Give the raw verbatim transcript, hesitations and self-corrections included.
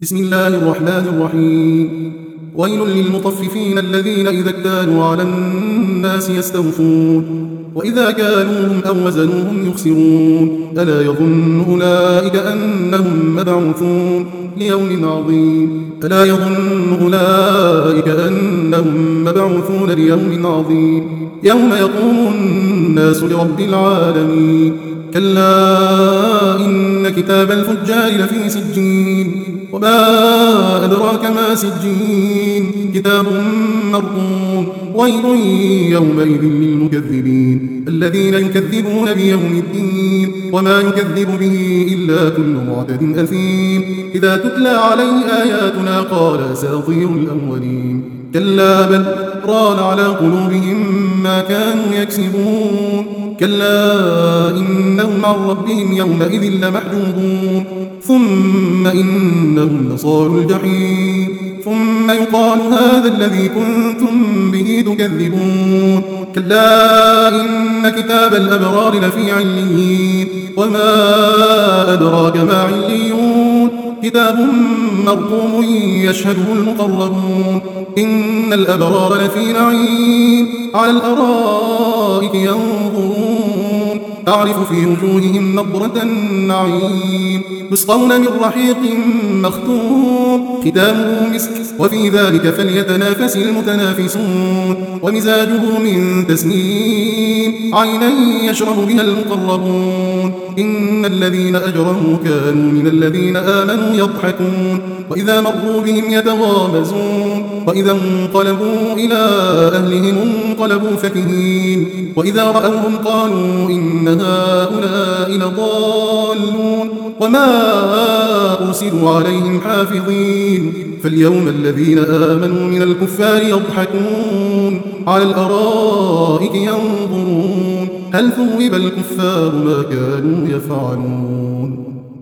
بسم الله الرحمن الرحيم. ويل للمطففين الذين إذا اكتالوا على الناس يستوفون وإذا كالوهم أو وزنوهم يخسرون ألا يظن أولئك أنهم مبعوثون ليوم عظيم ألا يظن أولئك أنهم مبعوثون ليوم عظيم يوم يقوم الناس لرب العالمين. كلا إن كتاب الفجار لفي سجين وما أدراك ما سجين كتاب مرقوم. ويل يومئذ للمكذبين الذين يكذبون بيوم الدين وما يكذب به إلا كل معتد أثيم إذا تتلى عليه آياتنا قال أساطير الأولين. كلا بل ران على قلوبهم ما كانوا يكسبون. كلا إنهم عن ربهم يومئذ لمحجوبون ثم إنهم لصالوا الجحيم ثم يقال هذا الذي كنتم به تكذبون. كلا إن كتاب الأبرار لفي عليين وما أدراك ما عليون كتاب مرقوم يشهده المقربون. إن الأبرار لفي نعيم على الأرائك ينظرون تعرف في وجوههم نضرة النعيم يسقون من رحيق مختوم ختامه مسك وفي ذلك فليتنافس المتنافسون ومزاجه من تسنيم عينا يشرب بها المقربون. إن الذين أجرموا كانوا من الذين آمنوا يضحكون وإذا مروا بهم يتغامزون وإذا انقلبوا إلى أهلهم انقلبوا فكهين وإذا رأوهم قالوا إن هؤلاء لضالون وما أرسلوا عليهم حافظين. فاليوم الذين آمنوا من الكفار يضحكون على الأرائك ينظرون هل ثوب الكفار ما كانوا يفعلون.